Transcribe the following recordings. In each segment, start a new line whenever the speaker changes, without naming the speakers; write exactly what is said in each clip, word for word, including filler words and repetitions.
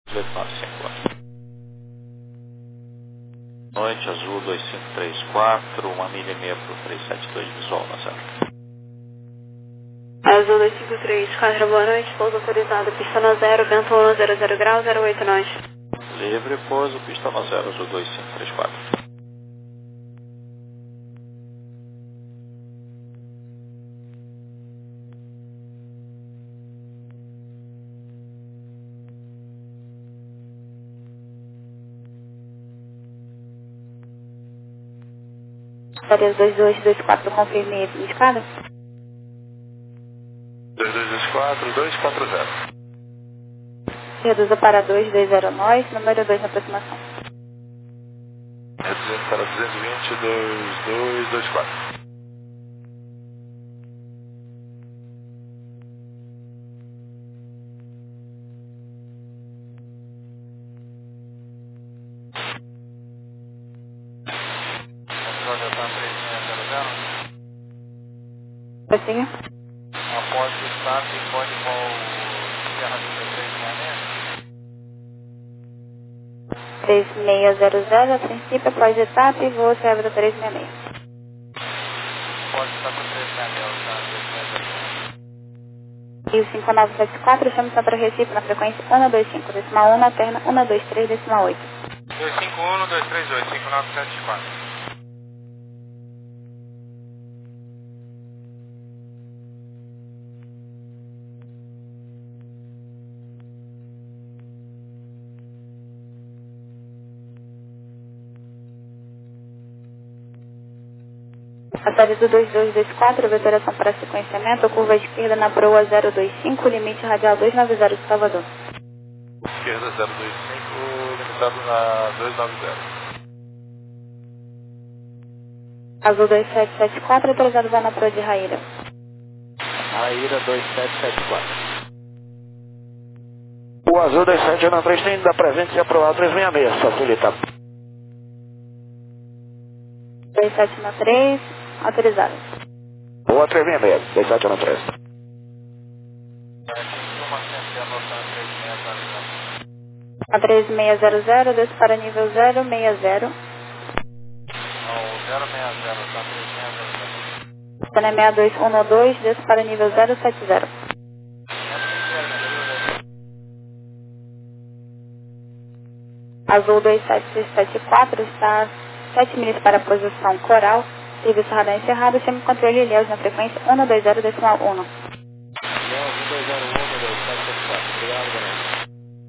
oito nove cinco. Noite, Azul dois cinco três quatro, uma milha e meia para o três sete dois, visual na zero.
Azul dois cinco três quatro, boa noite, pouso autorizado, pista na zero, vento um zero zero grau, zero oito nós.
Livre, pouso, pista na zero, Azul dois cinco três quatro.
Áreas dois dois dois quatro, confirme indicado.
dois dois dois quatro, dois quatro zero.
Reduza para dois dois zero nós, número dois na aproximação.
Reduzindo para duzentos e vinte, dois dois dois quatro.
Prossiga.
Após o start, pode voo Serra dezesseis
três seis zero zero, a princípio, após etapa, e voo Serra do três seis seis.
Pode estar com três seis seis.
Rio cinco nove sete quatro, chama Santa Recife na frequência um dois cinco, decimal um, na terna um dois três, decimal oito.
dois cinco um, dois três oito, cinco nove sete quatro.
A série do dois dois dois quatro, veteração para sequenciamento, curva esquerda na proa zero dois cinco, limite radial duzentos e noventa de Salvador.
Esquerda zero dois cinco, limitado na duzentos e noventa.
Azul dois sete sete quatro, autorizado vai na proa de Raíra.
Raíra dois sete sete quatro.
O Azul dois sete um três tem da presente e aprovado três seis seis, facilita.
dois sete um três, autorizado.
Boa três seis seis, dois sete um três.
A três seis zero zero, desce para nível zero seis zero.
Não, zero seis zero, tá três seis zero zero.
Está na seis dois um dois, desce para nível zero sete zero. Azul dois sete seis sete quatro, está a sete milhas para a posição coral. Serviço radar encerrado, chame controle Ilhéus na frequência um dois zero decimal um.
um dois zero um, dois sete sete quatro. Obrigado, galera.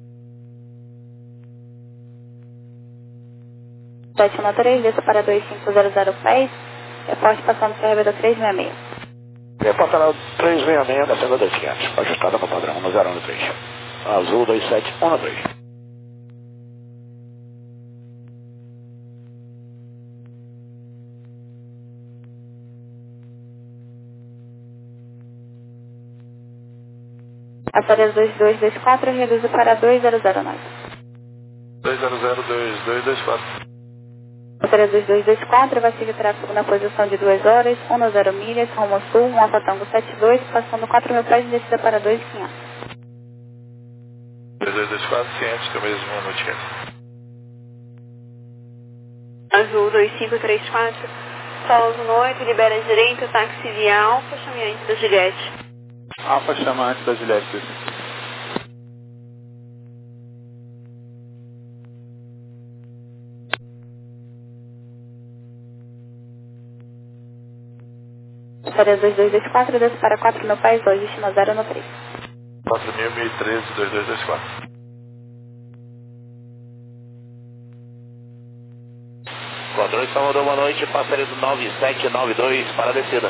sete um três, desça para dois cinco zero zero pés. Reporte passando servidor três seis seis.
Reporta lá três seis seis da Serra dois quinhentos, ajustada no padrão um zero um três. Azul dois sete um três.
A série dois dois dois quatro, reduza para dois zero zero nove.
dois zero zero, dois dois dois quatro.
A série dois dois dois quatro vai seguir tráfego na posição de duas horas, um zero milhas, rumo sul, um Alfa Tango sete dois, passando quatro mil pés de descida para dois mil e quinhentos.
dois dois dois quatro, ciente do mesmo notícia.
Azul dois cinco três quatro, Paulo noite, libera direito, táxi via Alfa, chame antes da Juliette.
Alfa chama antes da Juliette.
Série dois dois dois quatro, desce para quatro mil pés, dois, destino zero no três.
quatro mil e treze, dois dois dois quatro.
Controle Salvador, boa noite, passaria do nove sete nove dois para a descida.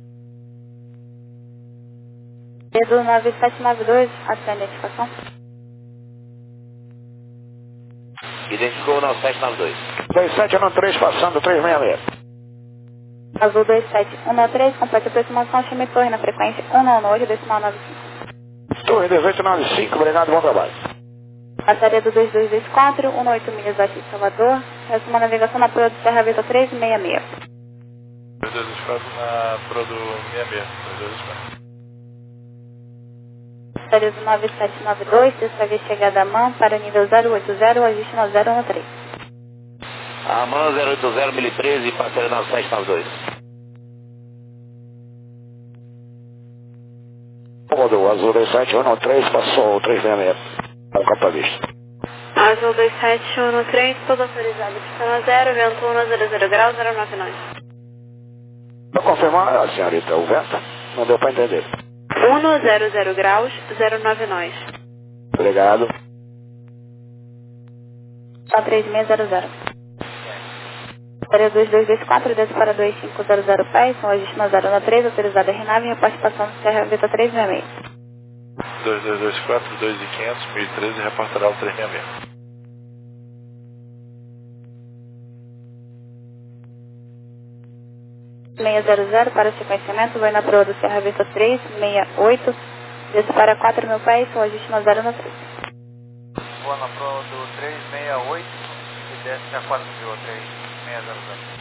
Do nove sete nove dois, até a identificação.
Identificou o nove sete nove dois. dois sete um três passando três seis seis.
Azul dois sete um três, completa aproximação, chame torre na frequência um oito decimal nove cinco.
Torre dezoito nove cinco, obrigado, bom trabalho.
A série do dois dois dois quatro, oito milhas aqui de Salvador. Essa é uma navegação na proa do Serra Vista três seis seis.
dois dois dois quatro na Pro do seis seis. dois dois dois quatro.
Série do nove sete nove dois, dessa vez chegada a mão para o nível zero oito zero, ajuste no zero um três.
A mão zero oito zero, mil e treze, parceiro nove sete nove dois.
Comodou, azul dois sete um três, passou três seis seis. Com capa vista.
Azul dois sete um três, todo autorizado. Pistão zero, vento um zero zero graus, zero nove nove.
Vou confirmar, senhorita, o vento? Não deu para entender.
um zero zero graus, zero nove nove.
Obrigado.
Só três seis zero zero. Série dois dois dois quatro, desce para dois cinco zero zero pés, com ajuste no zero um três, autorizado R nove, reporte passando Serra Veta três seis seis.
dois dois dois quatro, dois mil e quinhentos, mil e treze, reportará o três seis seis.
seis zero zero para sequenciamento, vai na proa do Serra Vista três seis oito, desce para quatro mil pés, com ajuste no zero um três.
Boa na proa do três seis oito e desce a quatro mil, três seis zero zero.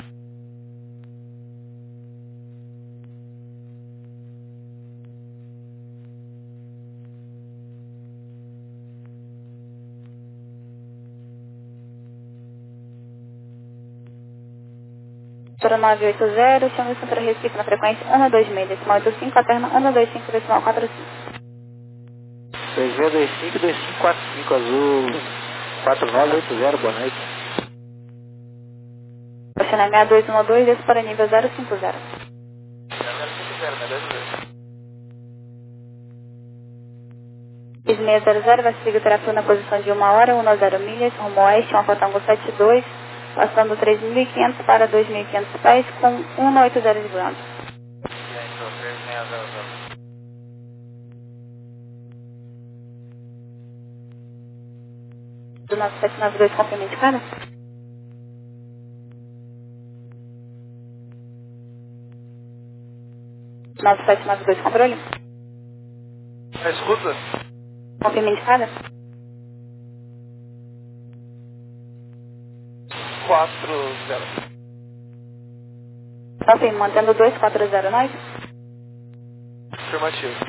Para nove oito zero, chama o Centro Recife na frequência um dois seis, decimal oito cinco, alterna um dois cinco, decimal quatro cinco.
dois zero dois cinco, dois cinco quatro cinco, azul quatro nove oito zero, boa noite.
Oceana seis dois um dois, desce para nível zero cinco zero.
zero cinco zero, melhor de dois.
seis zero zero, vai seguir o tráfego na posição de uma hora, um zero milhas, rumo oeste, uma Fotango sete dois, passando três mil e quinhentos para dois mil e quinhentos pés, com um oito zero de ground.
Entrou três seis zero zero.
Do nove sete nove dois, confirma indicada? nove sete nove dois, controle.
Escuta.
Confirma indicada?
quatro zero.
Confirma, mantendo dois quatro zero nove.
Afirmativo.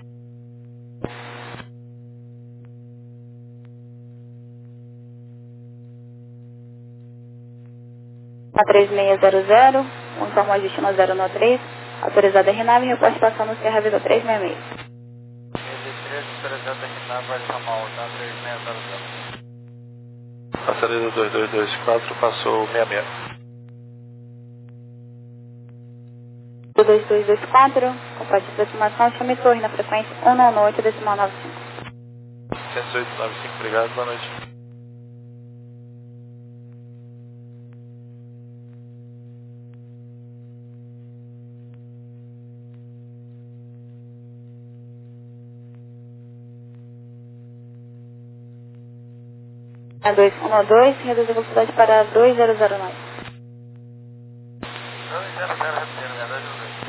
A três seis zero zero, o informe ajuste no zero um três, autorizado R nove, reposte passando Serra Vida três seis seis.
três, autorizado R nove, vai chamar o da três seis zero zero.
Passaredo dois dois dois quatro, passou seis seis.
O dois dois dois quatro, compate de aproximação, chame torre na frequência um nove oito, decimal nove cinco.
cento e oito nove cinco, obrigado, boa noite.
A dois um dois, reduz a velocidade para dois zero zero nove.
dois zero zero, repetindo, melhor de dois.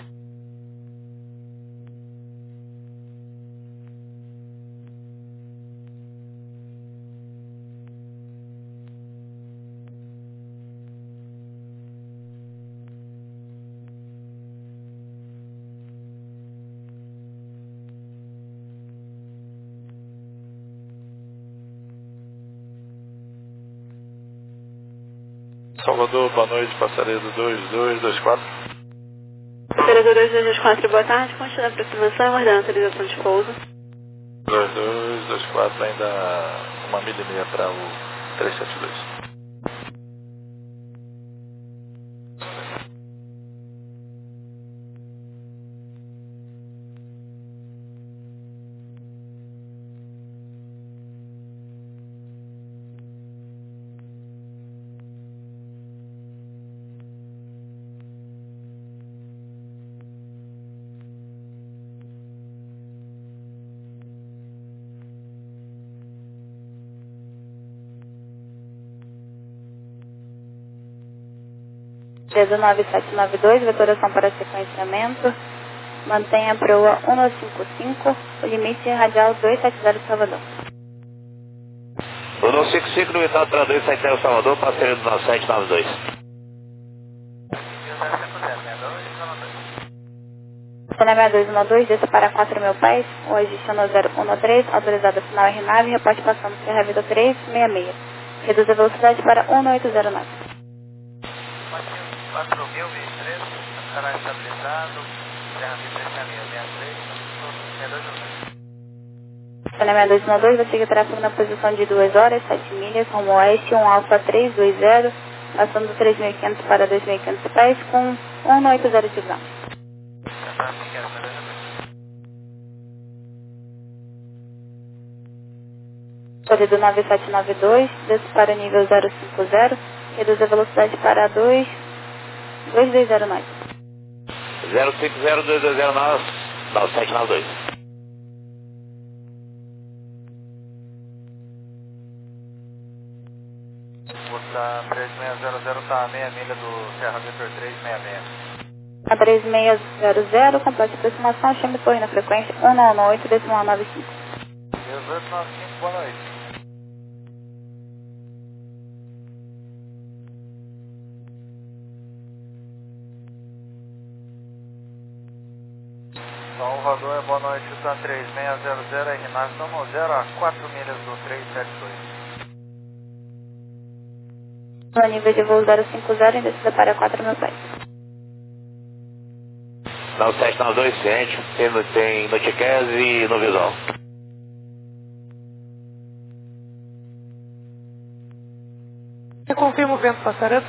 Salvador, boa noite, passaredo dois dois dois quatro.
Passaredo dois dois dois quatro, boa tarde, continua a aproximação, aguardando a autorização de pouso.
dois dois dois quatro, ainda uma milha e meia para o três sete dois.
nove sete nove dois, vetoração para sequenciamento. Mantenha a proa um cinco cinco, o limite radial dois sete zero Salvador.
O um cinco cinco, limitado para dois sete zero Salvador, parceiro do nove sete nove dois.
Cena seis dois um dois, desça para quatro mil pés, o ajuste no zero um três, autorizado final R nove, reporte passando Serra Vida três seis seis. Reduz a velocidade para um oito zero nove.
quatro mil e três, estará estabilizado, Serra Vida três seis seis,
Cena seis dois um dois, vai seguir tráfego na posição de duas horas, sete milhas, rumo oeste, um Alfa três dois zero, passando três mil e quinhentos para dois mil e quinhentos pés, com um oito zero de ground. Corrido nove sete nove dois, desce para nível zero cinco zero, reduz a velocidade para dois dois zero nove.
zero cinco zero dois dois zero nove nove sete nove dois.
Bota três seis zero zero, está a meia milha do Serra Vitor três seis seis.
A três seis zero zero, complete aproximação, chame torre na frequência um nove oito, decimal nove cinco.
dezoito nove cinco, boa noite. Salvador, boa noite, está três seis zero zero, R nove, estamos zero a quatro milhas do três sete dois.
No nível de voo zero cinco zero, em descida para quatro mil pés.
nove sete nove dois, ciente, tem, tem Noticast e no visual.
Você confirma o vento passarelo?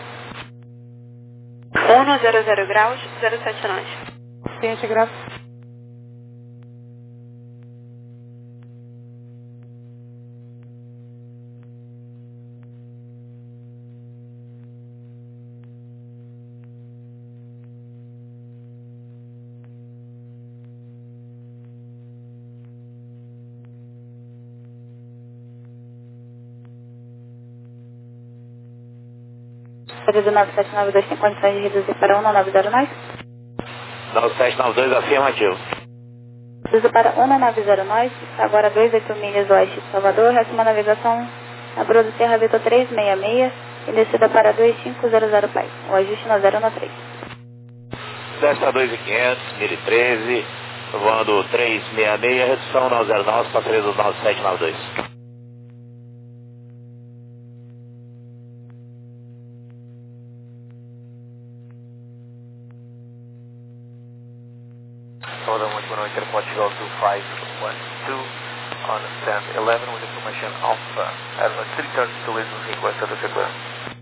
um zero zero graus, zero sete nove.
Ciente, graças.
Corrido nove sete nove dois, tem condições de reduzir para um nove zero nove?
nove sete nove dois, afirmativo.
Reduza para um nove zero nove, está agora a dois oito milhas oeste de Salvador, resta uma navegação na proa do Serra Vitor três seis seis e descida para dois cinco zero zero pés, o ajuste no zero um três.
Desce para dois mil e quinhentos, mil e treze, voando três seis seis, redução nove zero nove, passaria do nove sete nove dois.
Hold on, boa noite, airport Portugal two five one two, on stand eleven with information Alpha, Airbus three thirty to Lisbon, request of the frequency.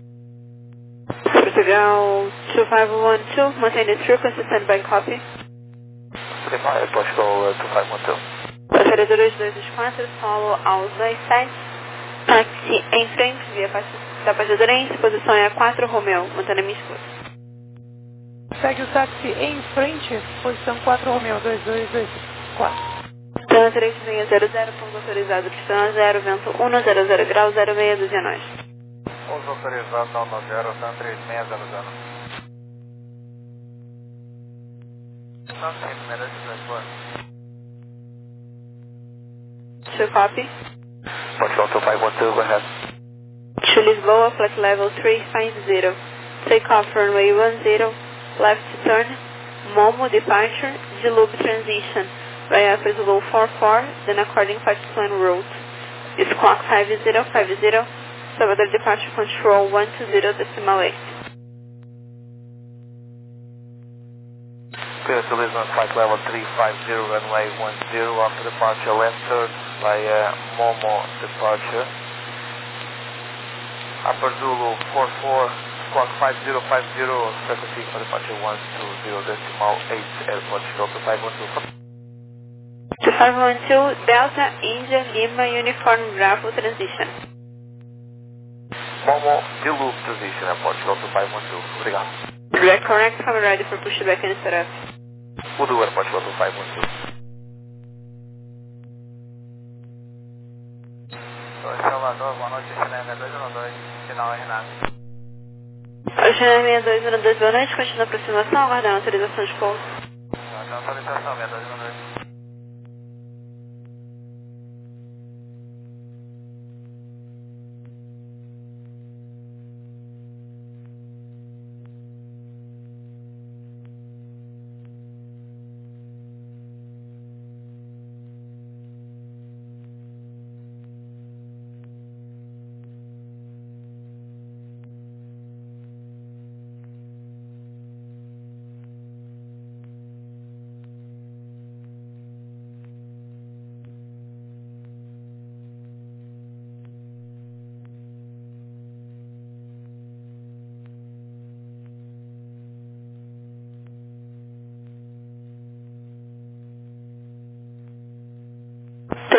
Portugal two five one two, maintain this frequency, standby copy.
Certified Portugal uh, two five one two.
Passaria dois dois quatro, solo aos dois sete, táxi em frente, via Tapajadourense, posição é a quatro Romeo, mantendo a minha escuta.
Segue o táxi em frente, posição quatro Romeo, dois dois dois quatro.
Distância três seis zero zero, ponto autorizado, distância zero, vento um zero zero graus, zero seis doze nós.
Pouso autorizado, não no zero, tá três seis zero zero. Não tem número de transporte.
Show copy.
Portugal two five one two, go ahead.
To Lisboa, flight level three five zero. Take off runway one zero, left turn, Momo departure, Dilube transition, via Portugal four four, then according flight plan route. Is clock five zero five zero, Salvador departure control one two zero decimal eight.
Clear to Lisbon, flight level three five zero, runway one zero, after departure left turn via Momo departure. Upper Zulu four four, squawk five zero five zero, frequency for departure one two zero decimal eight, airport Chicago two five one two.
two five one two, Delta India Lima Uniform Bravo transition.
Momo Dilube transition, airport Chicago two five one two. Obrigado.
Direct correct, cover ready for pushback and setup.
Udo, airport Chicago two five one two. Salvador, boa noite, China seis dois um dois, sinal R nove.
China seis dois um dois, boa noite, continua a aproximação, aguardando autorização de pouso.
Aguardando autorização, seis dois um dois.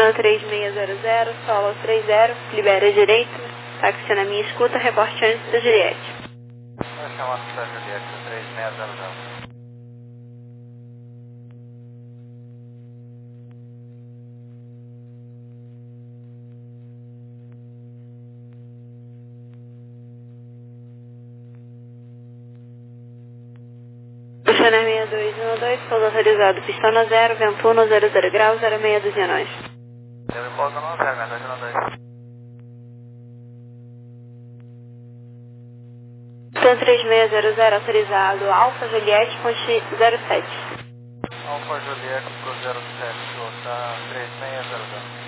Pan três seis zero zero, solo três zero, libera direito, táxi na minha escuta, reporte antes da Juliette.
Vou chamar da Juliette, três seis zero zero.
Puxando seis dois um dois, pouso autorizado, pistona zero, vento um, zero zero graus, zero seis dois nove.
Eu pouso no zero, vento dois um dois.
Pan três seis zero zero, autorizado, Alfa Juliette, ponte zero sete.
Alfa Juliette pro zero sete, tá três seis zero zero.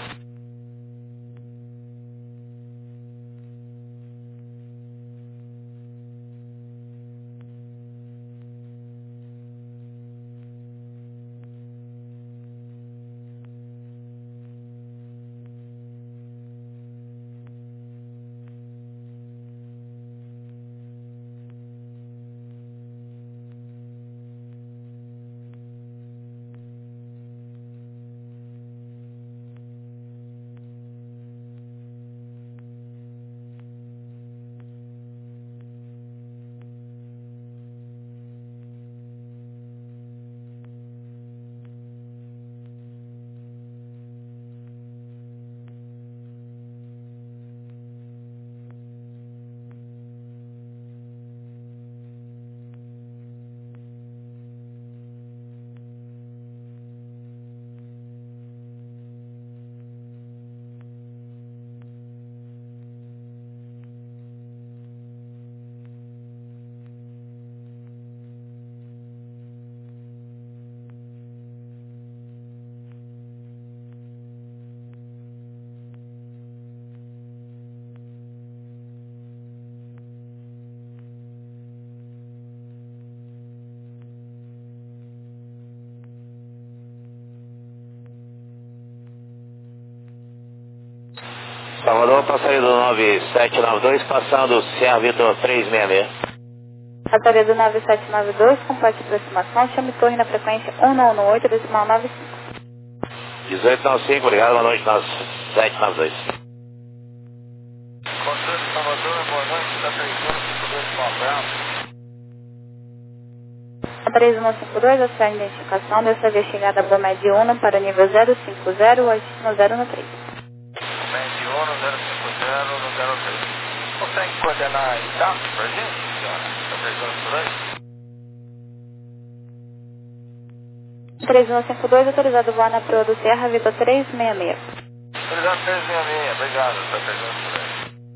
Salvador, passaria do nove sete nove dois, passando Sierra Vitor três seis seis.
Passaria do nove sete nove dois, complete aproximação, chame torre na frequência um nove oito, decimal nove cinco.
dezoito nove cinco, obrigado, boa noite, nove sete nove dois.
Controle de Salvador, boa noite, da três um cinco dois, um abraço.
três um cinco dois, a sua identificação dessa vez chegada a Bomed Uno para o nível zero cinco zero, oito zero no três.
Bomed Uno, zero cinco zero, no zero três. Consegue coordenar a etapa pra gente, senhora? Tá pegando por aí?
três um cinco dois, autorizado voar na proa do Serra Vitor três seis seis.
Obrigado, três seis seis, obrigado, tá pegando por aí.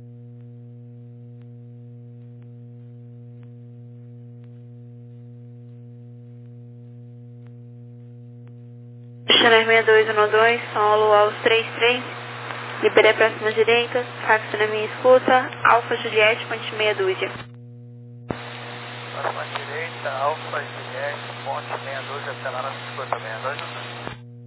Channel seis dois um dois, solo aos três três, liberei a próxima direita, táxi na minha escuta, Alfa Juliette, ponte meia dúzia.
Próxima direita, Alfa Juliette, ponte meia dúzia, até lá na escuta, meia dúzia.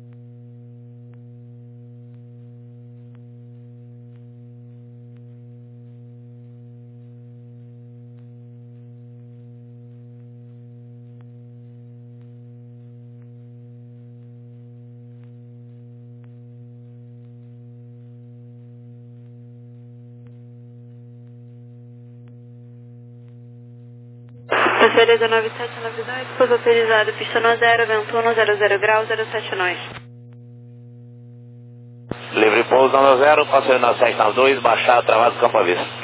Passaria do nove sete nove dois, pouso autorizado, pistona zero, vento um, zero zero graus, zero sete nove.
Livre pouso nove zero, passaria na sete nove dois, baixar, travado, campo à vista.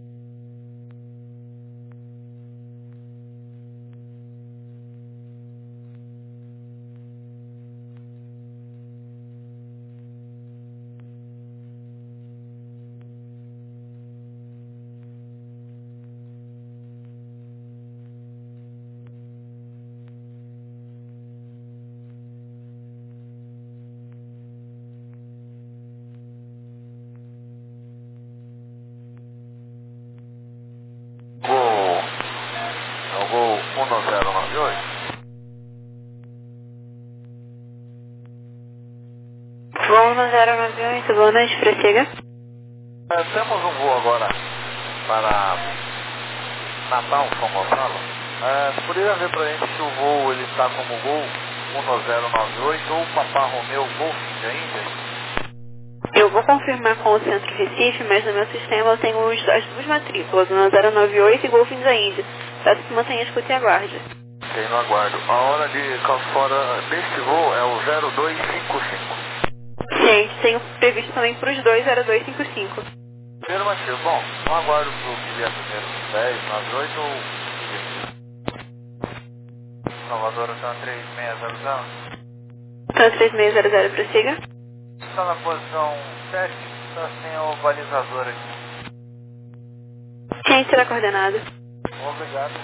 um zero nove oito.
Voo um zero nove oito, boa noite, prossiga.
É, temos um voo agora para Natal, São Gonçalo. É, poderia ver para a gente se o voo ele está como voo um zero nove oito ou Papá Romeu Golf de Índia?
Eu vou confirmar com o Centro Recife, mas no meu sistema eu tenho os, as duas matrículas, o zero nove oito e Golf da Índia. Peço que mantenha a escuta e aguarde.
Ok, no aguardo. A hora de calço fora deste voo é o zero dois cinco cinco.
Gente, tenho previsto também para os dois zero dois cinco cinco.
Afirmativo. Bom, no aguardo pro que vier primeiro, dez, nove, oito ou... Salvador, está três seis zero zero.
Então, três seis zero zero, prossiga.
Está na posição sete, está sem o balizador aqui.
Quem será coordenado?
Obrigado.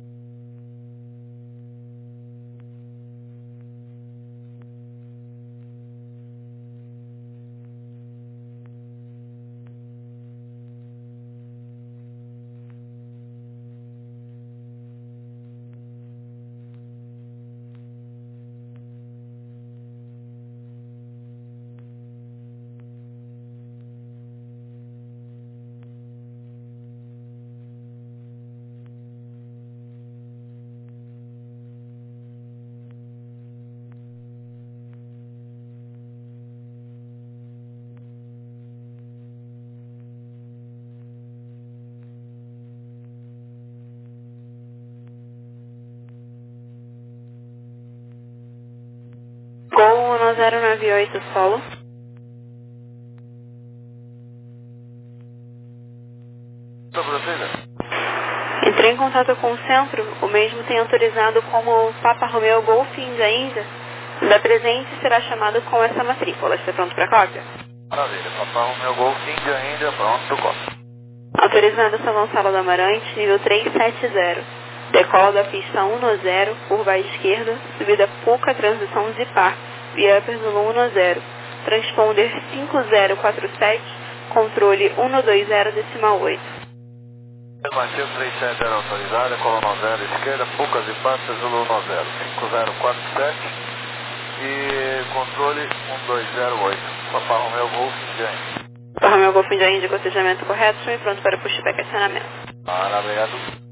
Gol um zero nove oito, solo. Entrei em contato com o centro, o mesmo tem autorizado como Papa Romeo Golf da Índia. Da presente será chamado com essa matrícula. Está pronto para cópia?
Maravilha, Papa Romeo Golf Índia ainda pronto para cópia.
Autorizado São Gonçalo do Amarante, nível trezentos e setenta. Decola da pista um zero, curva à esquerda, subida Puca, transição Zipar, via upper do um zero. Transponder cinco zero quatro sete, controle um dois zero decimal oito.
Afirmativo três sete zero autorizada, coluna zero esquerda, Puca Zipar, Zulu um zero, cinco zero quatro sete e controle um dois zero oito. Papa Romeo Golf Índia.
Papa Romeo Golf da Índia com acejamento correto e pronto para pushback e acionamento.
Maravilha.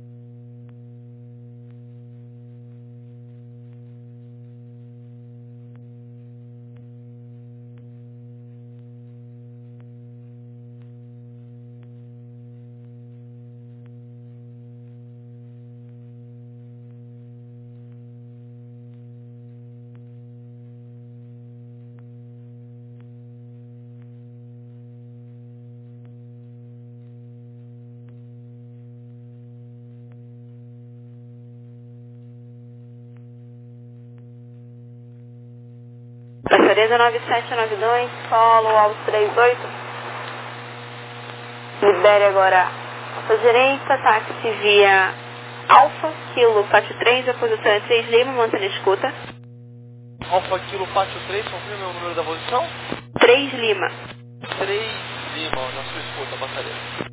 Passaria nove sete nove dois, solo ao três oito. Libere agora a sua direita, táxi via Alfa, Kilo, Pátio três, a posição é três Lima, mantendo a escuta.
Alfa, Kilo, Pátio três, confirma o número da posição?
três Lima.
três Lima, na sua escuta, passaria.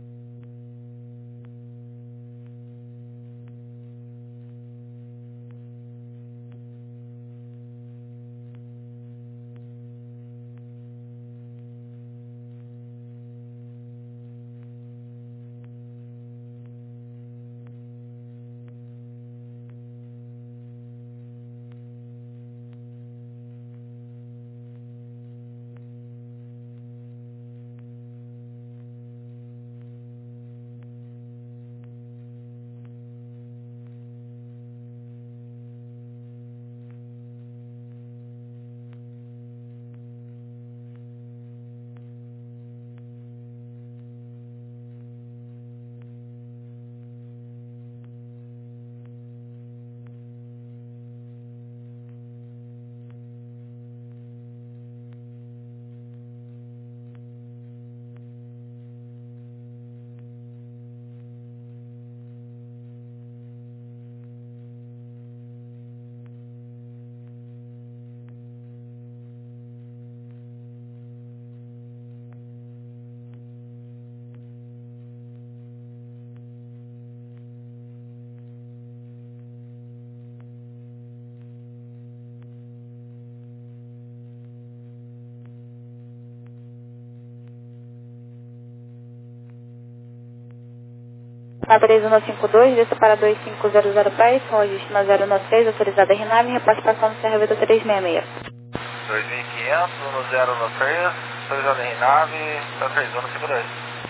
Na três um cinco dois, desça para dois cinco zero zero pés, com registro na zero um três, autorizada RINAME, repasse passando C R V três seis seis.
dois mil e quinhentos, um zero um três. autorizado em nave, tá três zona cinco dez.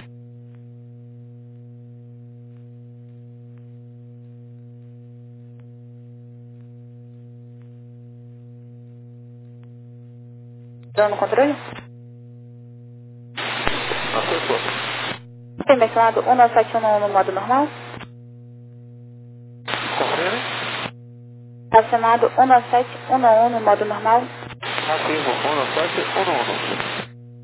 Dando no controle?
Acertou.
Tem mencionado um nove sete um um no modo normal?
Confere?
Acionado um nove sete um um no modo normal?
Ativo, um nove sete um um.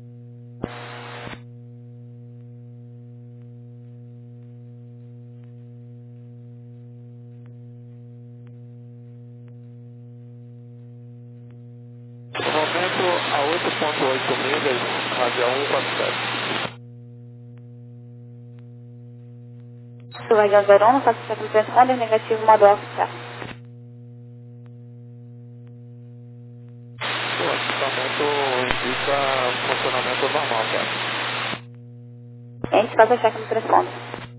Momento a oito ponto oito milhas, radial um quatro sete.
Guardião zero um, faça check no transponder, negativo, modo oficial.
O equipamento indica funcionamento normal, tá?
A gente faça check no transponder.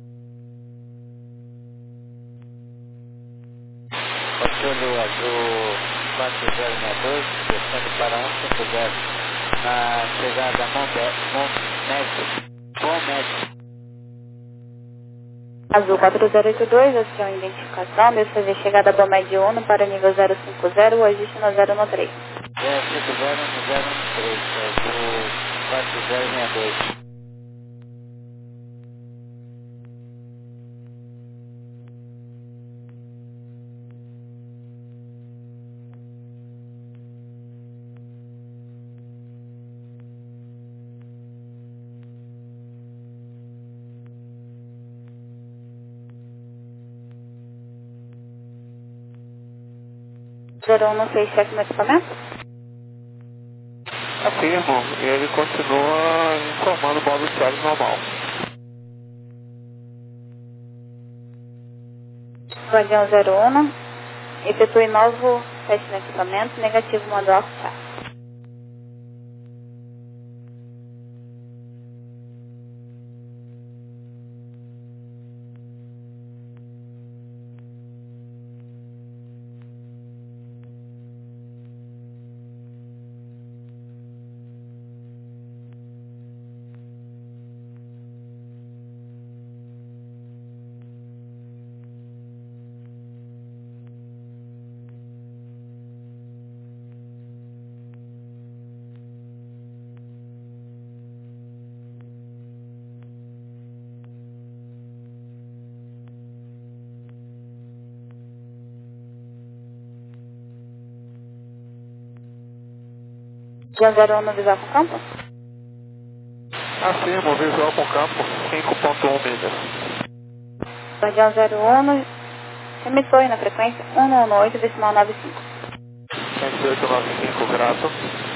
Controle azul quatro zero seis dois, descendo para um cinco zero na chegada Momed, Momed.
Azul quatro zero oito dois, ação identificação, meu C V chegada a Bomed um para nível zero cinco zero, o ajuste no zero um três.
zero cinco zero no zero um três, azul quatro zero seis dois.
zero um não fez check no equipamento?
Afirmo, e ele continua informando o modo chave normal.
Guardião zero um, efetue novo teste no equipamento, negativo, modo oficial. Guardião zero um no visual com campo?
Afirmo, visual com campo cinco ponto um milhas.
Guardião zero um, emissor aí na frequência um um oito, decimal nove cinco.
cento e oito nove cinco, grato.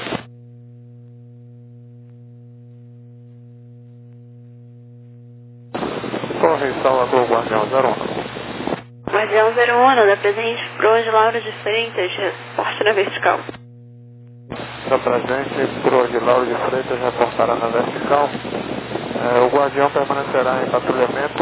Torre Salvador, Guardião zero um.
Guardião zero um, da presente, Proa Laura de Freitas, reporte na vertical.
Da presente, Proa de Lauro de Freitas, reportará na vertical. É, o Guardião permanecerá em patrulhamento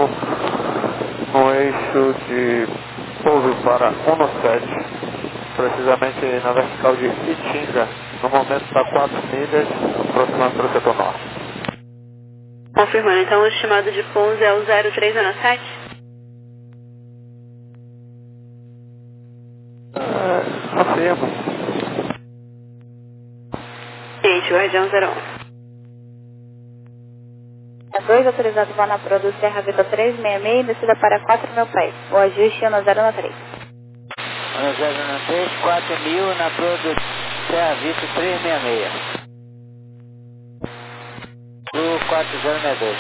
no eixo de pouso para um sete, precisamente na vertical de Itinga, no momento está quatro milhas, aproximando para o setor norte.
Confirmando, então o estimado de pouso é o zero três zero sete?
É, afirmo.
Gente, Guardião zero um. É dois autorizado voo na Pro do Serra Vitor trezentos e sessenta e seis, descida para quatro mil pés. O ajuste é no zero um três.
um zero um três, quatro mil na Pro do Serra Vitor trezentos e sessenta e seis. Do quatro zero seis dois.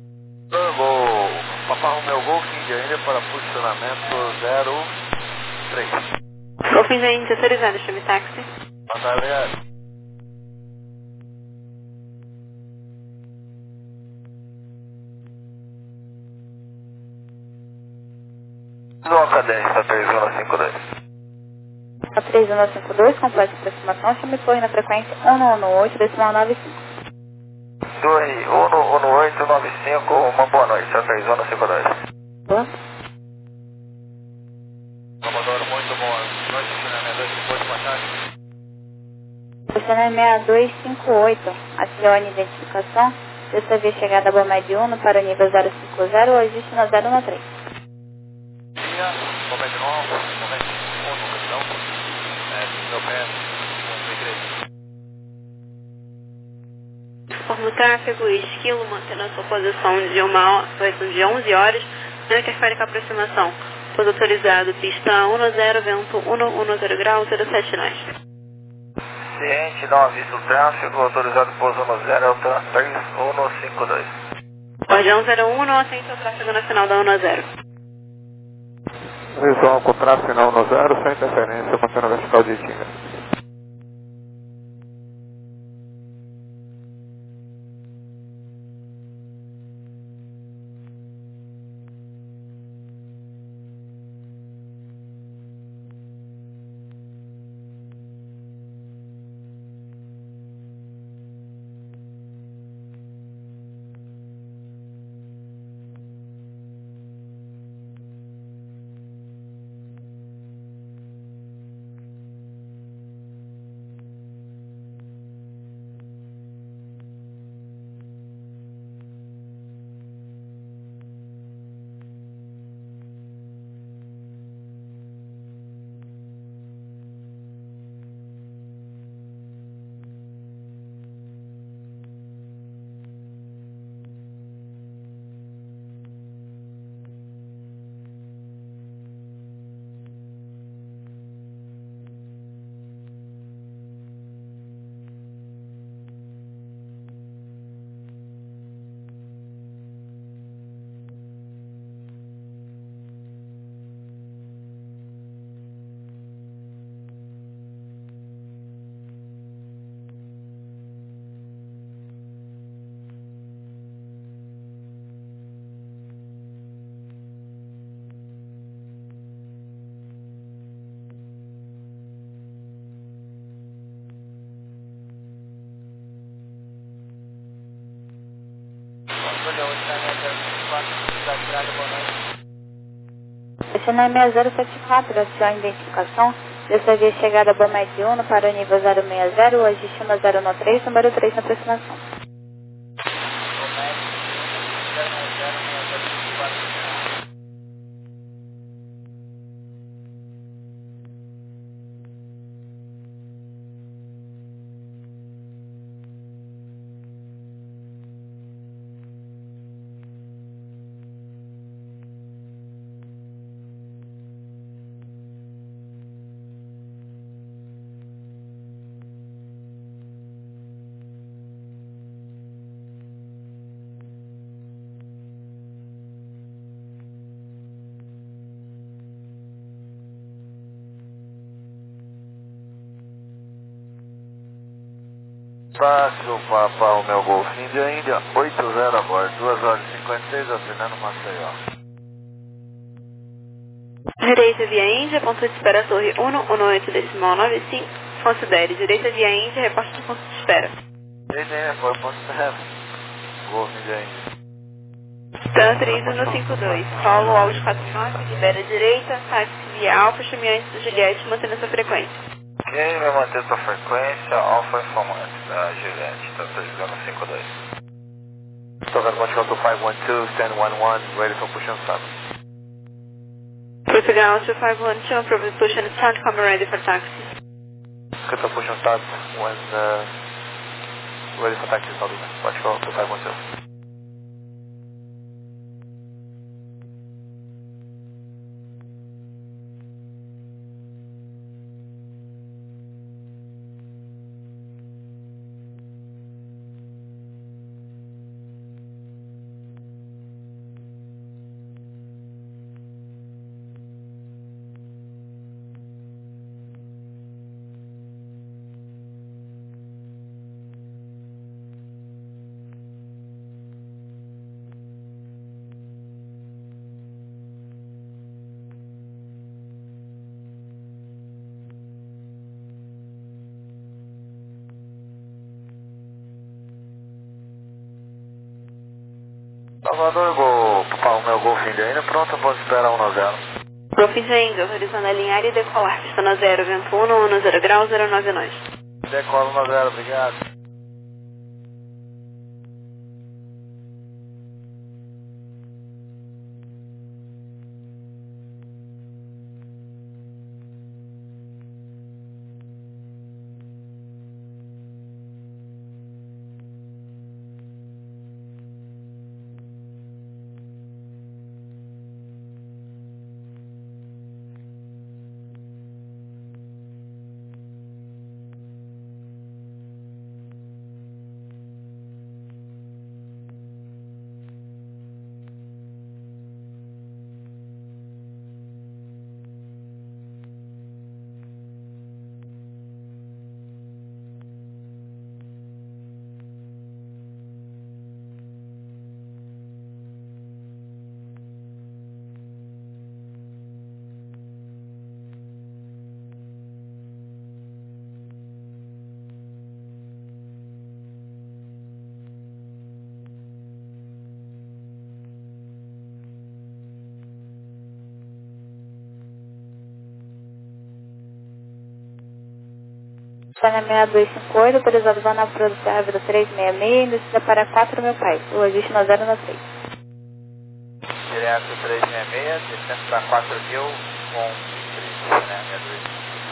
Gol, Papa Romeo Golf India, ainda para posicionamento zero três.
Golfinho da Índia autorizado, chame táxi.
Obrigado. Noca dez, tá três um cinco dois.
A três um cinco dois, completa aproximação, chame torre na frequência um um um oito, decimal nove cinco.
Torre um um oito nove cinco, uma boa noite, tá três um cinco dois.
Boa.
Comodoro, muito boa noite, China seis dois cinco oito, boa tarde.
Cena seis dois cinco oito, acione identificação, dessa vez chegada a Bomed Uno para o nível zero cinco zero, ajuste na zero um três.
Dia, Bomed novo, Bomed Uno, questão, é, meu pé,
Informa o tráfego, esquilo, mantendo a sua posição de, uma, posição de onze horas, não interfere com a aproximação. Pouso autorizado, pista um zero, vento um zero graus, zero sete nós.
Ciente, não avisa o tráfego, autorizado pouso um zero, Eltan três um cinco dois.
Guardião zero um, não aceita o tráfego na final da um zero.
Visual com tráfego final um zero, sem interferência, mantendo a vertical de Tinga.
Cena seis zero sete quatro, acione identificação, dessa vez chegada a Bomed Uno para o nível zero seis zero, ajuste na zero um três, número três na aproximação.
Táxi, o Papa, o meu Golfinho de Índia, oito zero a bordo, duas horas e cinquenta e seis, assinando Maceió.
Direita via Índia, ponto de espera torre um um oito, decimal nove cinco, considere direita via Índia, reporte do ponto de espera.
Direita Índia, foi ponto zero, Golfinho de Índia.
Stan três um cinco dois, solo áudio quatro nove, libera direita, táxi via Alfa, chame antes do Juliette, mantendo essa frequência.
Quem vai manter sua frequência, Alfa Informante da Juliette, está autorizando cinco dois. Southern Portugal two five one two, stand one one, ready for push and start.
Portugal two five one two, approve push and start, come ready for taxi.
Good for push and start when uh, ready for taxi, Southern Portugal two five one two. Salvador, Gol, Papa Romeo, Golf India ainda, pronto, pode esperar um a zero.
Golf India, autorizando a alinhar e decolar, pista zero, vento um, um zero grau, zero nove nós.
Decola um a zero, obrigado.
China seis dois cinco oito, autorizado vão na produção Ávila três seis seis, descida para quatro mil pés, o ajuste no zero no três.
Direto três seis seis, descendo para quatro mil com três, né, seis dois.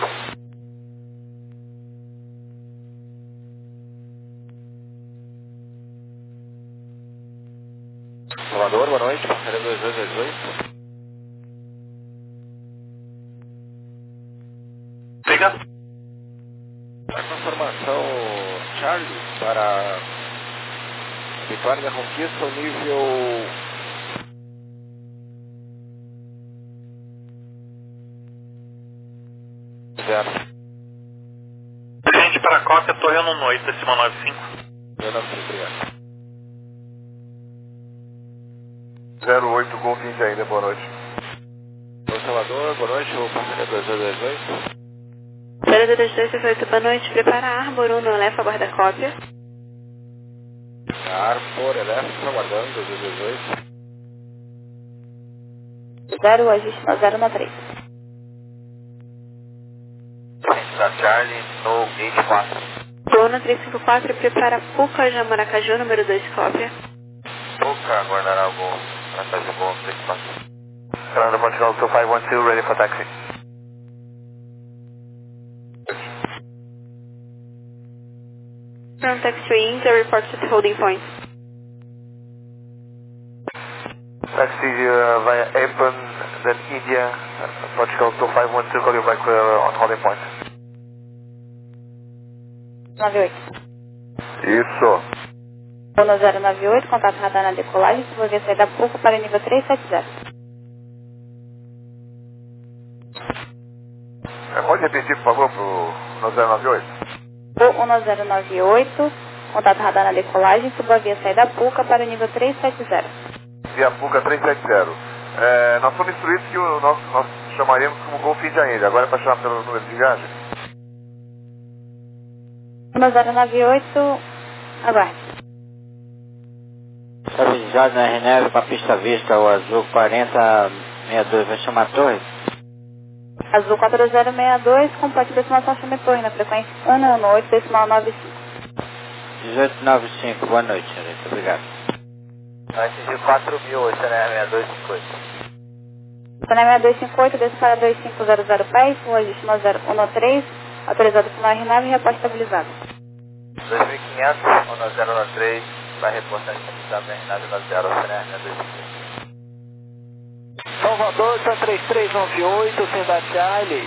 Salvador, boa noite, passageiro dois dois dois oito.
Liga.
A confirmação Charlie para Vitória da Conquista, o nível zero.
Gente, para a cópia, Torreno noite, decima nove cinco.
zero nove cinco, obrigado.
zero oito, Golf India ainda, boa noite.
Oi, Salvador, boa noite, o passageiro dois dois dois oito.
zero dois dois oito, boa noite, prepara a Arbor um no Elefa, aguarda a cópia.
Arbor, Elefa, aguardando, dois dois dois oito.
zero, o ajuste no zero no três.
Da Charlie no gate quatro.
Bruno três cinco quatro, prepara Puca, já Maracaju, número dois, cópia.
Puca, aguardará o gol, Maracaju, gol três quatro.
Canada Montreal two five one two, ready for taxi.
From taxi India, report to the holding point.
Taxi uh, via Apron, then India, uh, Portugal two five one two, call you back uh, on holding point.
nove oito.
Isso.
Bruno zero nove oito, contato radar na decolagem, se você sair da Puca para o nível três sete zero.
É, pode repetir, por favor, pro no zero nove oito?
O um zero nove oito, contato radar na decolagem, suba a via sair da Puca para o nível três sete zero.
Via Puca três sete zero. É, nós fomos instruídos que o, nós, nós chamaríamos como Golf India ainda, agora é para chamar pelo número de viagem?
um zero nove oito, aguarde.
Estabilizado na R nove com a pista vista, o azul quarenta sessenta e dois, vai chamar a torre?
Azul quatro zero seis dois, complete destinação chame torre na frequência um um oito, decimal nove cinco.
dezoito nove cinco, boa noite, senhorita, obrigado. Vai atingir quatro mil, C N R seis dois cinco oito.
C N R seis dois cinco oito, desce para dois cinco zero zero pés, o ajuste no zero um três, autorizado final R nove e reposta estabilizado.
dois mil e quinhentos, um zero três, vai reportar estabilizado na R nove no zero, C N R seis dois cinco oito. Salvador, São três três nove oito, sendo Charlie.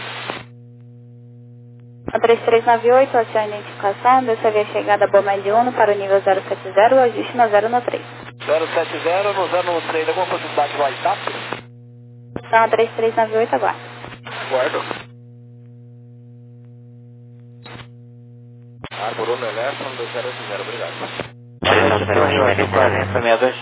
A três três nove oito, a sua identificação, dessa via chegada Bomé de Uno para o nível zero sete zero, o ajuste no zero três.
zero sete zero no zero três, alguma possibilidade de WhatsApp?
Então a três três nove oito, aguarda.
Aguardo.
Arbor um, Elefa, dois zero oito zero, obrigado.
quarenta sessenta e dois.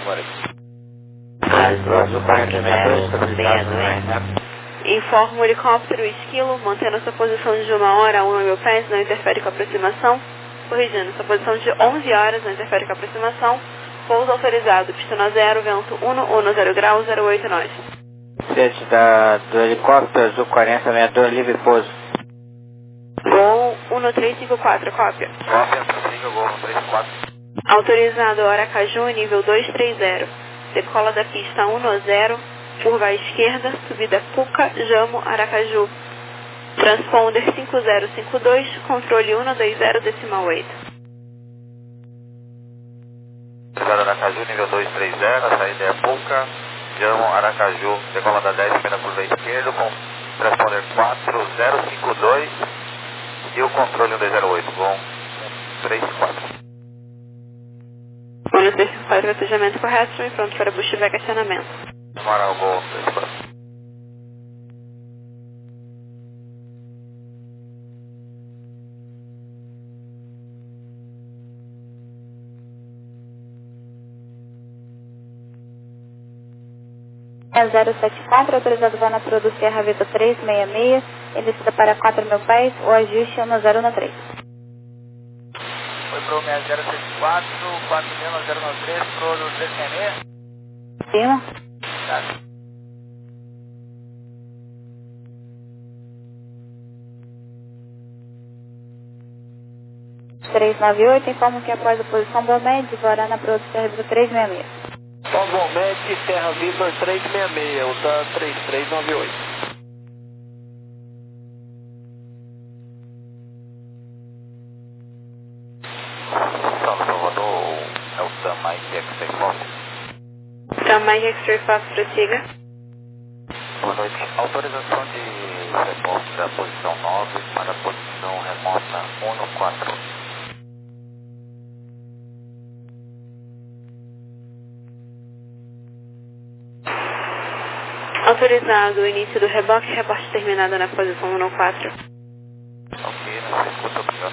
Azul quarenta sessenta e dois, estabilizado na R nove.
Informo o helicóptero Esquilo, mantendo a sua posição de uma hora a um mil pés, não interfere com a aproximação. Corrigindo, sua posição de onze horas, não interfere com a aproximação. Pouso autorizado, pista zero, vento um, um zero graus, zero oito nós.
Sete da, do helicóptero Azul quarenta sessenta e dois, livre pouso.
Gol um três cinco quatro, cópia.
Cópia, siga o Gol um três quatro.
Autorizado Aracaju, nível dois três zero. Decola da pista um zero, curva à esquerda, subida Puca, Jamo, Aracaju. Transponder cinco zero cinco dois, controle um dois zero, decimal oito.
Autorizado Aracaju, nível dois três zero, a saída é Puca, Jamo, Aracaju, decola da dez, pena curva à esquerda, com transponder quatro zero cinco dois e o controle um dois zero oito, Gol um três quatro.
um três cinco quatro, atendimento correto, e pronto para Bushback acionamento.
Amaral, Gol um três quatro.
É zero sete quatro, autorizado voo na Pro Serra Vita três seis seis, ele está para quatro mil pés, o ajuste um zero um três.
Foi pro zero sete quatro, quatro mil zero um três, pro três seis seis.
Cima.
Tá.
três nove oito, informo que após a posição Bomed, voará na Pro Serra Vita três seis seis.
Tom Bomed, Serra Vitor três seis seis, usa três três nove oito.
São Salvador, é o Tamai X-Ray Fox.
Tamai X-Ray Fox, prossiga.
Boa noite. Autorização de reporte da posição nove para a posição remota um quatro.
Autorizado o início do reboque, rebote terminado na posição um quatro.
Ok, não se escuta, obrigado.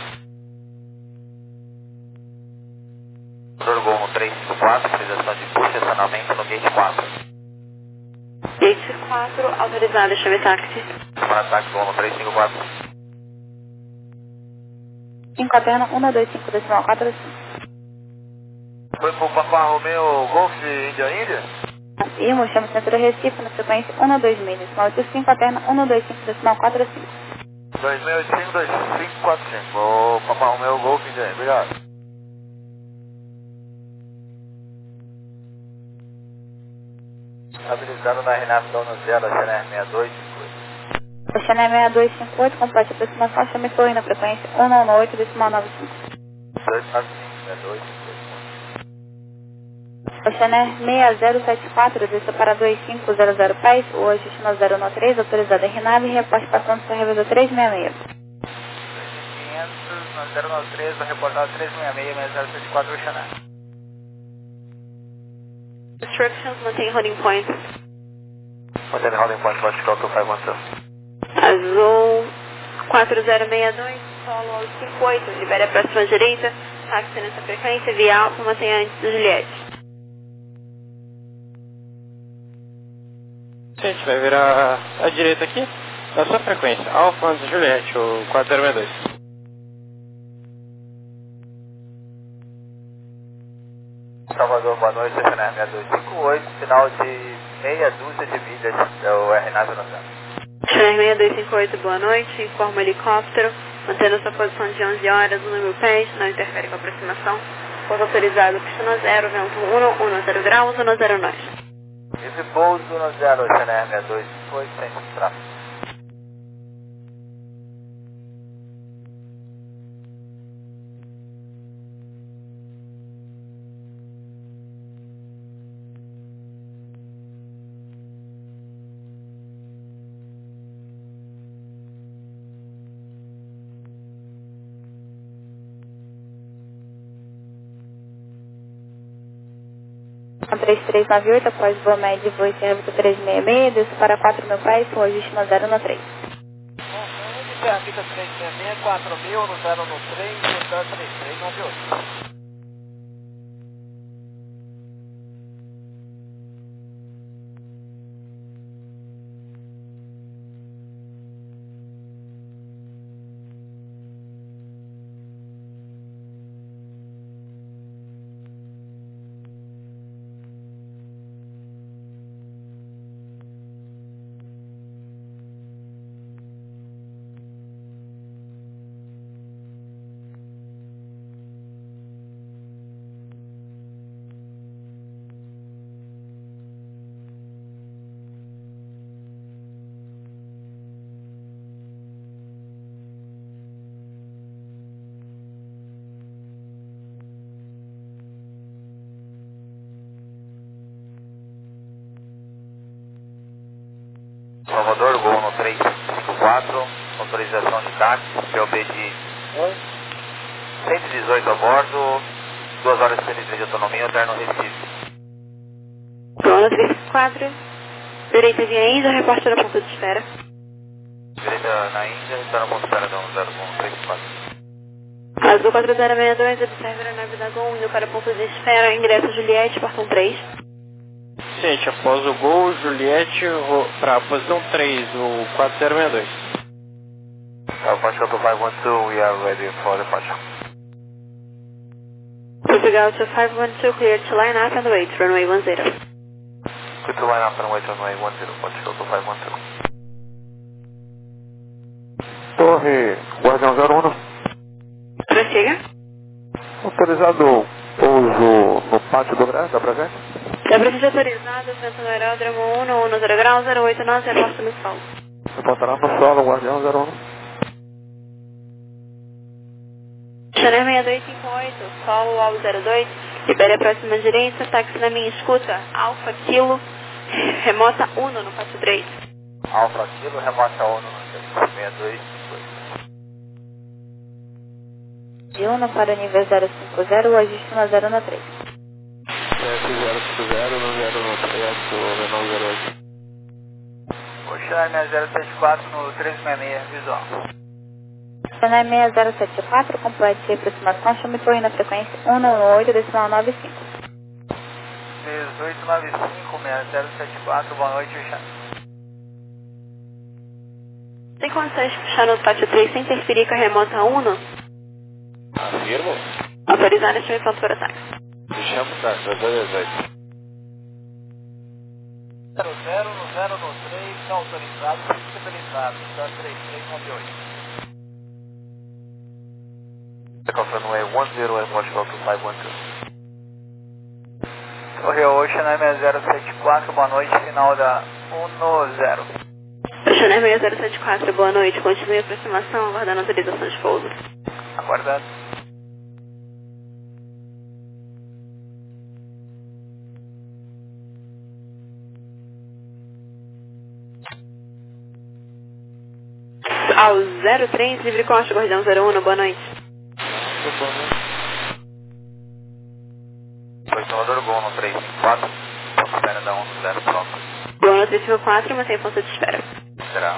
Controle Gol um três cinco quatro, autorização de push, estacionamento no gate quatro.
Gate quatro, autorizado, chame táxi.
Semana ataque Gol um três cinco quatro.
cinco Aterna, um dois cinco, decimal quatro cinco.
Foi pro Papá Romeo Golf Índia Índia?
Afirmo, chamo Centro Recife na sequência um dois seis, decimal oito cinco, Aterna um dois cinco, decimal quatro cinco.
dois seis oito cinco, dois cinco quatro cinco. Ô, Papá Romeo Golf Índia Índia, obrigado. Habilitado na Renato Dono Zero, a Xené sessenta e dois cinquenta e oito.
A Xené sessenta e dois cinquenta e oito, complete a aproximação, chame Torre na frequência um oito, decimal nove cinco.
dois nove cinco, sessenta e dois cinquenta e oito.
A Xené seis zero sete quatro, desça para dois cinco zero zero pés, o ajuste no zero um três, autorizado em Renave, reposte passando Serra Visa três seis seis.
quinhentos, no zero nove três, vai reportar três seis seis, seis zero sete quatro, Xaná.
Instructions, mantém holding point.
Mantendo holding point, pode ficar o que eu faço acontecer.
Azul quatro zero seis dois, solo ao cinco oito, libere a próxima direita, táxi nessa frequência, via alta, mantenha antes do Juliette.
Gente, vai virar à direita aqui, na sua frequência, Alfa antes Juliette, o quatro zero seis dois.
Salvador, boa noite, Xené sessenta e dois cinquenta e oito, sinal de meia dúzia de milhas, é o R NASA no centro.
Xené seis dois cinco oito, boa noite, informa o helicóptero, mantendo sua posição de onze horas, um mil pés, não interfere com a aproximação, pouso autorizado, pista zero, vento um, um zero graus, um zero nós.
Esse pouso no zero, Xené sessenta e dois cinquenta e oito, sem tráfego.
três três nove oito, após voo médio de voo Serra Vita três seis seis, desço para quatro mil pés, o ajuste no zero um três.
Bom, Serra Vita três seis seis, quatro mil, no zero um três, usa três três nove oito.
Salvador, Gol no três cinco quatro, autorização de táxi, P O B de cento e dezoito a bordo, duas horas e cinquenta e três de autonomia, alterno Recife.
Gol três cinco quatro, direita via Índia, reporte da ponta de espera.
Direita na Índia, está na ponta de espera da um zero um três quatro.
Azul quatro zero seis dois, observe a nave da Gol, indo para a ponta de espera, ingresso Juliette, portão três.
Gente, após o Gol, Juliette, para a posição três, o quatro zero seis dois.
Alpha Choco five one two, we are ready for departure.
Portugal to five one two, clear to line up and wait, runway one zero.
Good to line up and wait, runway one zero, Alpha Choco five one two.
Torre, Guardião zero um.
Prossiga.
Autorizado pouso no pátio do Brás, dá pra ver?
Da presença autorizada, vento no aeródromo um um zero grau, zero oito nove, reporte no solo.
Reportará no solo, Guardião zero um.
Chanel seis dois cinco oito, solo ao zero dois, libere a próxima direita, táxi na minha escuta, Alfa Kilo, remota Uno no pátio três.
Alfa Kilo, remota Uno no seis dois cinco oito.
De Uno para o nível zero cinco zero, o ajuste na zero um três.
sete zero cinco zero, no zero um três, Renault zero oito.
Oceania zero sete quatro no três seis seis, visual.
Chanel seis zero sete quatro, complete aproximação, chame torre na frequência um um oito decimal nove cinco.
dezoito nove cinco, seis zero sete quatro, boa noite, Oceania.
Tem condições de puxar no pátio três sem interferir com a remota Uno?
Afirmo.
Autorizar neste momento para ataque.
Chamo o táxi, vai dois oito.
zero zero no zero no três, não autorizado, flexibilizado, está três três nove oito. Runway one zero and watch two five one two. Torre Ocean seis zero sete quatro, boa noite, final da um zero.
Ocean seis zero sete quatro, boa noite, continue a aproximação, aguardando autorização de pouso.
Aguardando.
Ao zero três, livre costa, Guardião zero um, boa noite.
Foi Salvador, Gol no três cinco quatro, ponto de espera da um zero, pronto.
Gol no três cinco quatro, mantém ponto de espera.
Será,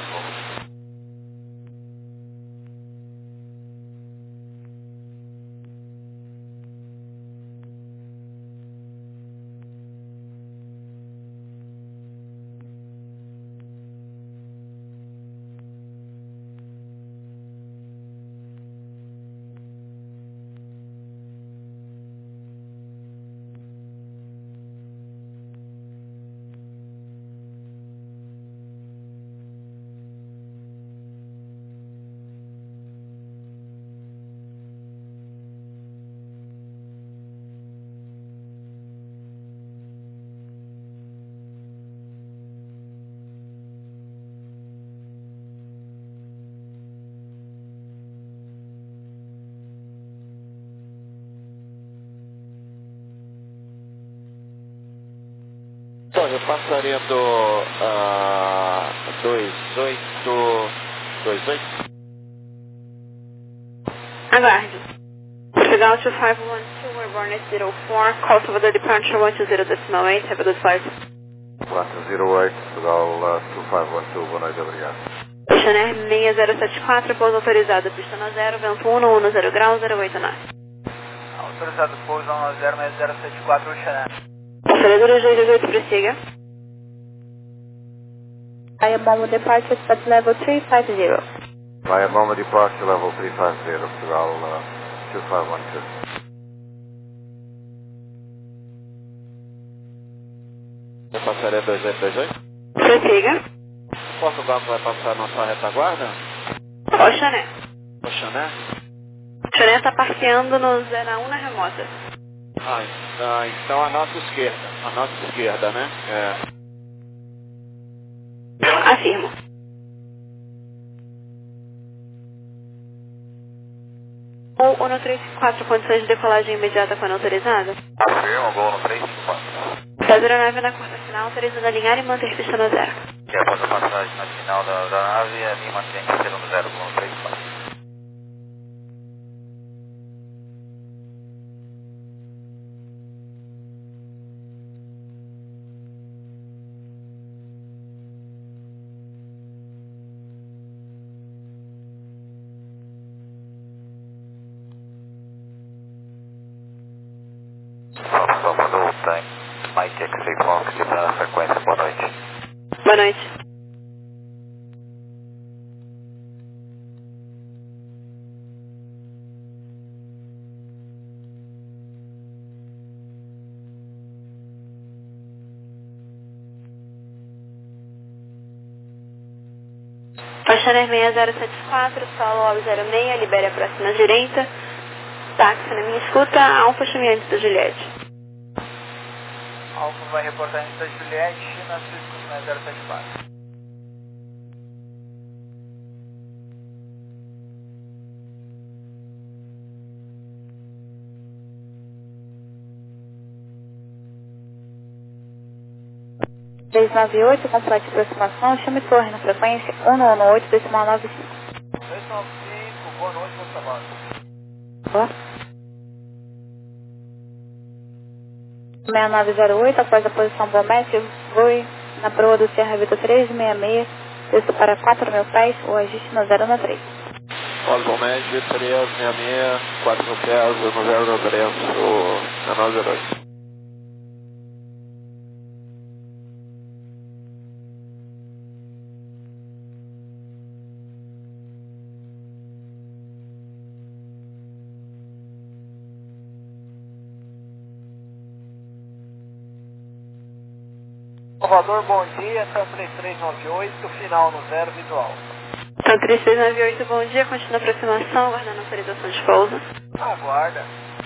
Então, eu passaria do uh, dois oito dois oito.
Aguarde. Portugal two five one two, we're born at zero four, call Salvador departure one two zero decimal eight, have a good flight.
quatro zero oito, Portugal uh, two five one two, boa noite, obrigado.
Chanel seis zero sete quatro, pouso autorizado, pista no zero, vento um um zero grau, zero oito nove.
autorizado pouso um zero seis zero sete quatro, Chanel.
Aceleradora dois dois oito, prossiga. I am on departure at level three five zero.
Vai a bomba departure level three five zero, Portugal uh, two five one two.
Eu passaria dois oito dois oito.
Prossiga.
Portugal vai passar na sua retaguarda?
Ó, Chanel.
O Chanel?
Chanel está parqueando no zero um na remota.
Ah, ah, então a nossa esquerda. A nossa esquerda, né? É.
Afirmo. Ou Uno três cinco quatro, condições de decolagem imediata quando autorizada?
Afirma, Gol no três cinco quatro.
César nove na curta final, autorizando alinhar e manter pista no zero.
que após a passagem na final da, da nave, a linha mantém no zero um três quatro. Só mandou o tanque, Mike X-Ray Fox, que está na frequência. Boa noite.
Boa noite. Passageiro seis zero sete quatro, solo ao zero seis, libere a próxima direita. Táxi na minha escuta, Alfa Chamiante da Juliette.
Alfa vai reportar antes da Juliette, na sua escuta na zero sete quatro.
três nove oito, complete aproximação, chame torre na frequência um nove oito decimal nove cinco.
dois nove cinco, boa noite, meu trabalho.
Ó. seis nove zero oito, após a posição Bomete, voe na proa do Sierra Vitor três seis seis, desça para quatro mil pés, o ajuste no zero um três.
Pós Bomete, três seis seis, quatro mil pés, no zero um três, o menor zero oito.
Salvador, bom dia, São três três nove oito, final no zero visual.
São três três nove oito, bom dia, continua a aproximação, aguardando autorização de pouso.
Aguarda.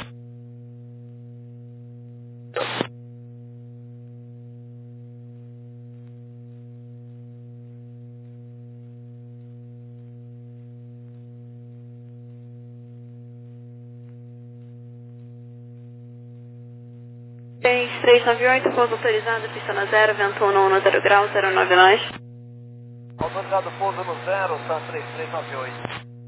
três três nove oito, pouso autorizado, pista na zero, vento um no zero grau, zero nove nós.
Autorizado pouso no zero, São três três nove oito.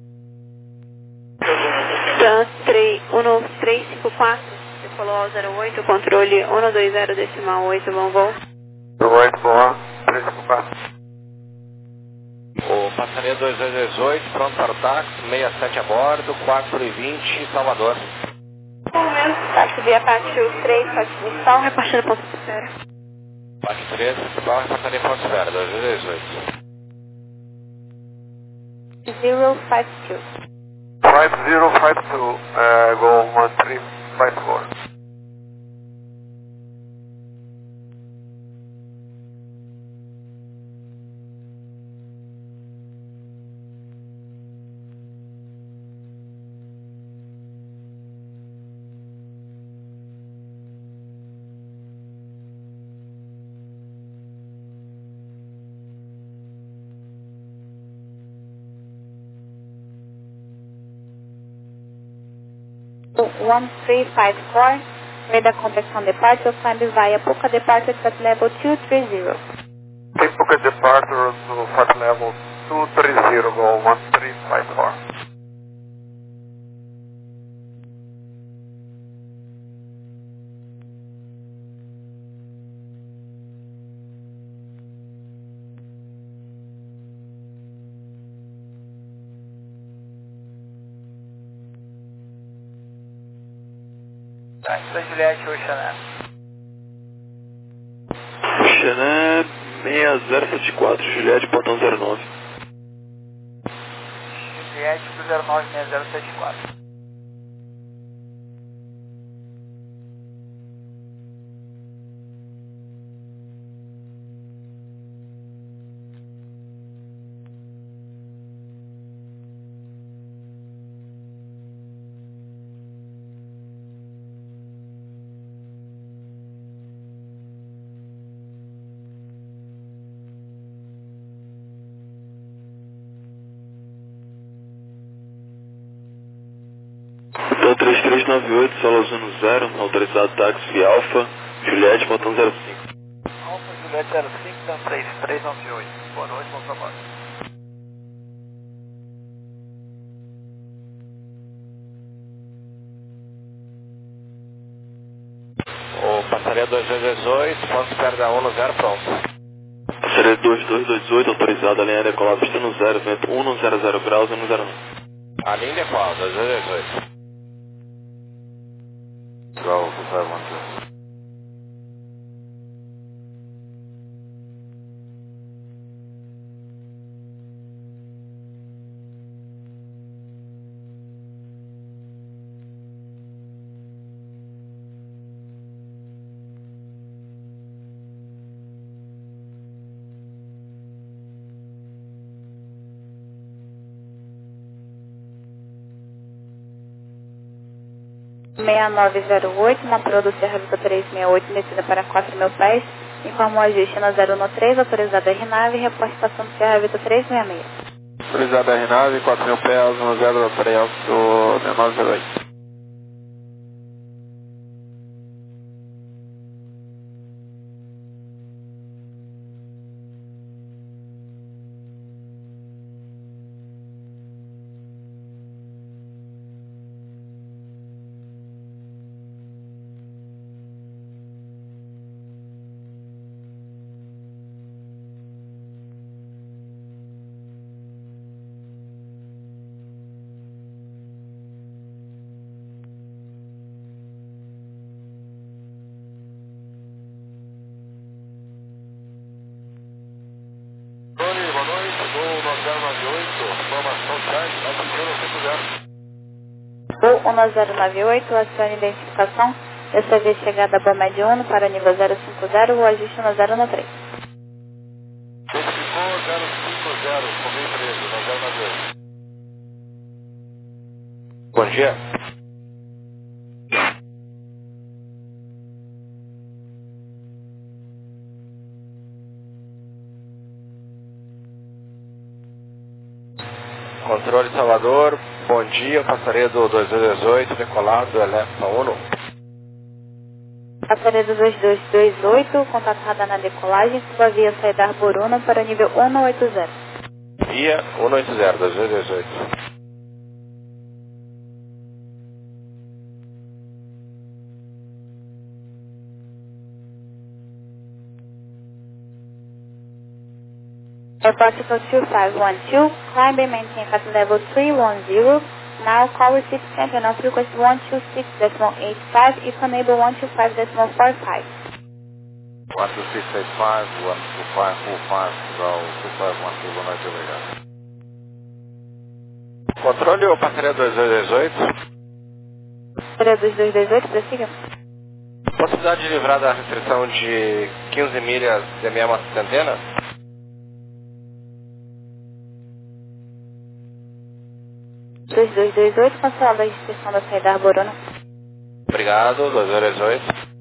São três um três cinco quatro, decolou ao zero oito, controle um dois zero decimal oito, bom voo.
zero oito, boa, três cinco quatro.
O passageiro dois dois dois oito, pronto para o táxi, sessenta e sete a bordo, quatro e vinte, Salvador.
Táxi via pátio três, transmissão, repartindo ponto de zero.
Pátio três, principal, repassaria Ponte Vera, dois dois dois oito.
zero cinco dois.
five zero five two, uh, go one three five four.
one three five four, radar contact on departure, climb via Puka departure at level two three zero.
Take Phuket departure to flight level two three zero, go one three five four.
Táxi da Juliette, Oxané.
Xané seis zero sete quatro, Juliette, botão zero nove.
Juliette pro zero nove seis zero sete quatro.
Então três três nove oito, solo zero zero, autorizado táxi Alfa, Juliette, botão zero cinco.
Alfa, sete zero cinco, três três nove oito. Boa noite, bom trabalho.
O passaria dois dois dois oito, ponto perda um no zero, pronto.
Passaria dois dois dois oito, autorizada a linha decolar, pista no zero, vento um no zero zero graus e no zero nove.
A linha é qual? dois dois dois oito.
Go, two five one two.
seis nove zero oito, motor do Serra Vista trezentos e sessenta e oito, descida para quatro mil pés, informou ajuste na zero um três, autorizada R nave, reporte estação do Serra Vista trezentos e sessenta e seis.
Autorizada R nave, quatro mil pés, no zero três, do seis nove zero oito.
Boa noite, Gol nove zero nove oito, informação Charles, atenção cinco zero.
Gol um zero nove oito, acione identificação, dessa vez chegada a Bomed um para nível zero cinco zero, o ajuste na zero um três.
Identificou zero cinco zero, Comei treze, nove zero nove oito.
Bom dia. Controle Salvador, bom dia, passaria do dois dois dois oito, decolado, Elefa uno.
Passaria do dois dois dois oito, contatada na decolagem, suba via saída Arboruno para nível cento e oitenta.
Via cento e oitenta, dois dois dois oito.
Airport to two five one two, climb and maintain flight level three one zero, now call receipt Sentinel frequency one two six point eight five, if unable one two five point four five.
one two six eight five, one two five four five, Go, two five one two, boa noite, obrigado.
Controle ou passaria dois dois dois oito?
Passaria dois dois dois oito, prossiga.
Possibilidade de livrar da restrição de quinze milhas de M uma centena?
dois dois dois oito, cancelada a restrição da saída Arboruno.
Obrigado, dois dois dois oito.